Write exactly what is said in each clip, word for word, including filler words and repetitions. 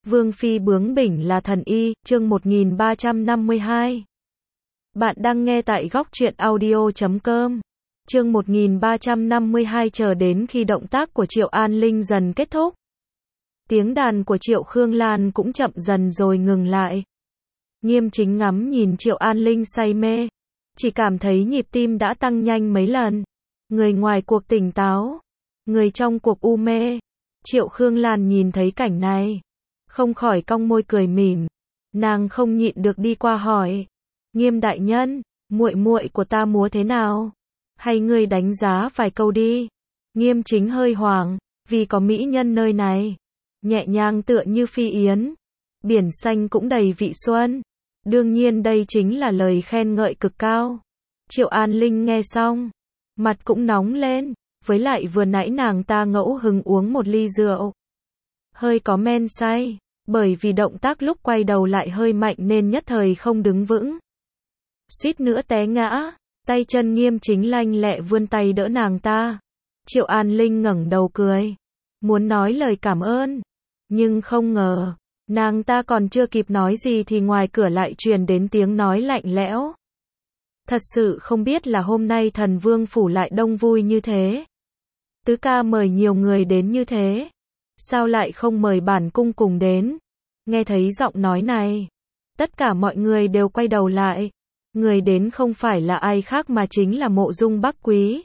Vương phi bướng bỉnh là thần y, chương một nghìn ba trăm năm mươi hai. Bạn đang nghe tại góc truyện audio chấm com. Chương một nghìn ba trăm năm mươi hai chờ đến khi động tác của Triệu An Linh dần kết thúc. Tiếng đàn của Triệu Khương Lan cũng chậm dần rồi ngừng lại. Nghiêm Chính ngắm nhìn Triệu An Linh say mê, chỉ cảm thấy nhịp tim đã tăng nhanh mấy lần. Người ngoài cuộc tỉnh táo, người trong cuộc u mê. Triệu Khương Lan nhìn thấy cảnh này, không khỏi cong môi cười mỉm. Nàng không nhịn được đi qua hỏi: Nghiêm đại nhân, muội muội của ta múa thế nào? Hay ngươi đánh giá vài câu đi. Nghiêm Chính hơi hoảng, vì có mỹ nhân nơi này, nhẹ nhàng tựa như phi yến, biển xanh cũng đầy vị xuân. Đương nhiên đây chính là lời khen ngợi cực cao. Triệu An Linh nghe xong, mặt cũng nóng lên, với lại vừa nãy nàng ta ngẫu hứng uống một ly rượu, hơi có men say, bởi vì động tác lúc quay đầu lại hơi mạnh nên nhất thời không đứng vững, suýt nữa té ngã. Tay chân Nghiêm Chính lanh lẹ vươn tay đỡ nàng ta. Triệu An Linh ngẩng đầu cười, muốn nói lời cảm ơn, nhưng không ngờ, nàng ta còn chưa kịp nói gì thì ngoài cửa lại truyền đến tiếng nói lạnh lẽo. Thật sự không biết là hôm nay Thần Vương phủ lại đông vui như thế. Tứ ca mời nhiều người đến như thế, sao lại không mời bản cung cùng đến? Nghe thấy giọng nói này, tất cả mọi người đều quay đầu lại. Người đến không phải là ai khác mà chính là Mộ Dung Bắc Quý.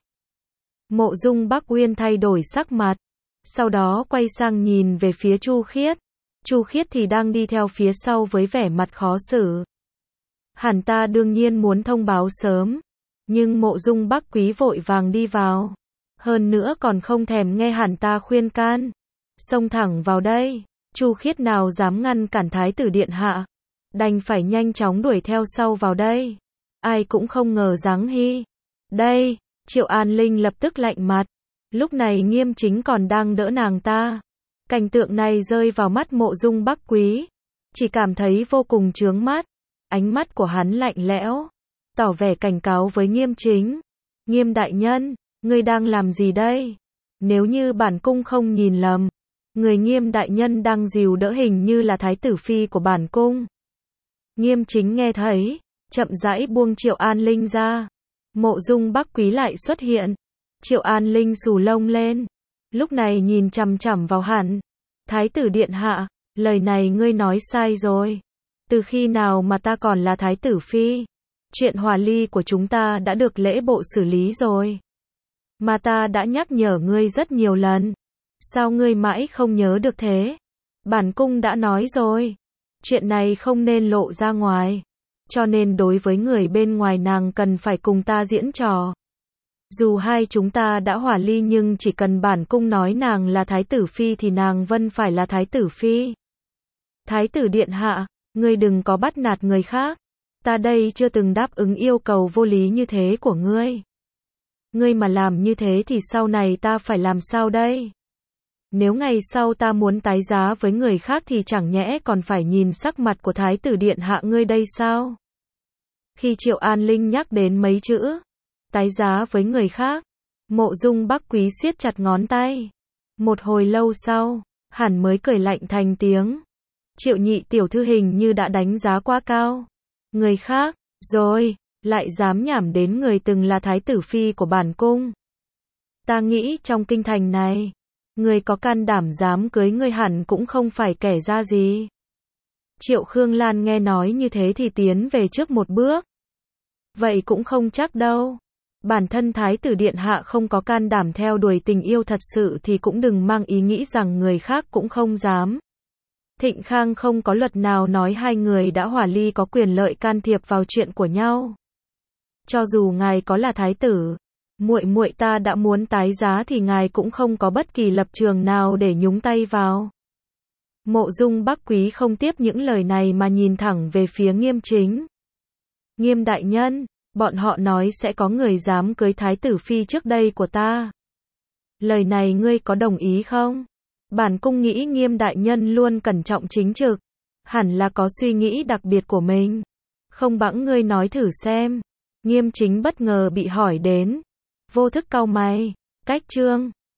Mộ Dung Bắc Uyên thay đổi sắc mặt, sau đó quay sang nhìn về phía Chu Khiết. Chu Khiết thì đang đi theo phía sau với vẻ mặt khó xử. Hắn ta đương nhiên muốn thông báo sớm, nhưng Mộ Dung Bắc Quý vội vàng đi vào, hơn nữa còn không thèm nghe hắn ta khuyên can, xông thẳng vào đây. Chu Khiết nào dám ngăn cản thái tử điện hạ, đành phải nhanh chóng đuổi theo sau vào đây. Ai cũng không ngờ Giáng Hy đây. Triệu An Linh lập tức lạnh mặt. Lúc này Nghiêm Chính còn đang đỡ nàng ta. Cảnh tượng này rơi vào mắt Mộ Dung Bắc Quý, chỉ cảm thấy vô cùng chướng mắt. Ánh mắt của hắn lạnh lẽo, tỏ vẻ cảnh cáo với Nghiêm Chính. Nghiêm đại nhân, ngươi đang làm gì đây? Nếu như bản cung không nhìn lầm, người Nghiêm đại nhân đang dìu đỡ hình như là thái tử phi của bản cung. Nghiêm Chính nghe thấy, chậm rãi buông Triệu An Linh ra. Mộ Dung Bắc Quý lại xuất hiện. Triệu An Linh xù lông lên, lúc này nhìn chằm chằm vào hắn. Thái tử điện hạ, lời này ngươi nói sai rồi. Từ khi nào mà ta còn là thái tử phi? Chuyện hòa ly của chúng ta đã được lễ bộ xử lý rồi, mà ta đã nhắc nhở ngươi rất nhiều lần. Sao ngươi mãi không nhớ được thế? Bản cung đã nói rồi, chuyện này không nên lộ ra ngoài, cho nên đối với người bên ngoài nàng cần phải cùng ta diễn trò. Dù hai chúng ta đã hòa ly nhưng chỉ cần bản cung nói nàng là thái tử phi thì nàng vẫn phải là thái tử phi. Thái tử điện hạ, ngươi đừng có bắt nạt người khác. Ta đây chưa từng đáp ứng yêu cầu vô lý như thế của ngươi. Ngươi mà làm như thế thì sau này ta phải làm sao đây? Nếu ngày sau ta muốn tái giá với người khác thì chẳng nhẽ còn phải nhìn sắc mặt của thái tử điện hạ ngươi đây sao? Khi Triệu An Linh nhắc đến mấy chữ tái giá với người khác, Mộ Dung Bắc Quý siết chặt ngón tay. Một hồi lâu sau, hắn mới cười lạnh thành tiếng. Triệu nhị tiểu thư hình như đã đánh giá quá cao. Người khác, rồi, lại dám nhảm đến người từng là thái tử phi của bản cung. Ta nghĩ trong kinh thành này, người có can đảm dám cưới ngươi hẳn cũng không phải kẻ ra gì. Triệu Khương Lan nghe nói như thế thì tiến về trước một bước. Vậy cũng không chắc đâu. Bản thân thái tử điện hạ không có can đảm theo đuổi tình yêu thật sự thì cũng đừng mang ý nghĩ rằng người khác cũng không dám. Thịnh Khang không có luật nào nói hai người đã hòa ly có quyền lợi can thiệp vào chuyện của nhau. Cho dù ngài có là thái tử, muội muội ta đã muốn tái giá thì ngài cũng không có bất kỳ lập trường nào để nhúng tay vào. Mộ Dung Bắc Quý không tiếp những lời này mà nhìn thẳng về phía Nghiêm Chính. Nghiêm đại nhân, bọn họ nói sẽ có người dám cưới thái tử phi trước đây của ta. Lời này ngươi có đồng ý không? Bản cung nghĩ Nghiêm đại nhân luôn cẩn trọng chính trực, hẳn là có suy nghĩ đặc biệt của mình. Không bằng ngươi nói thử xem. Nghiêm Chính bất ngờ bị hỏi đến, vô thức cau mày. Cách chương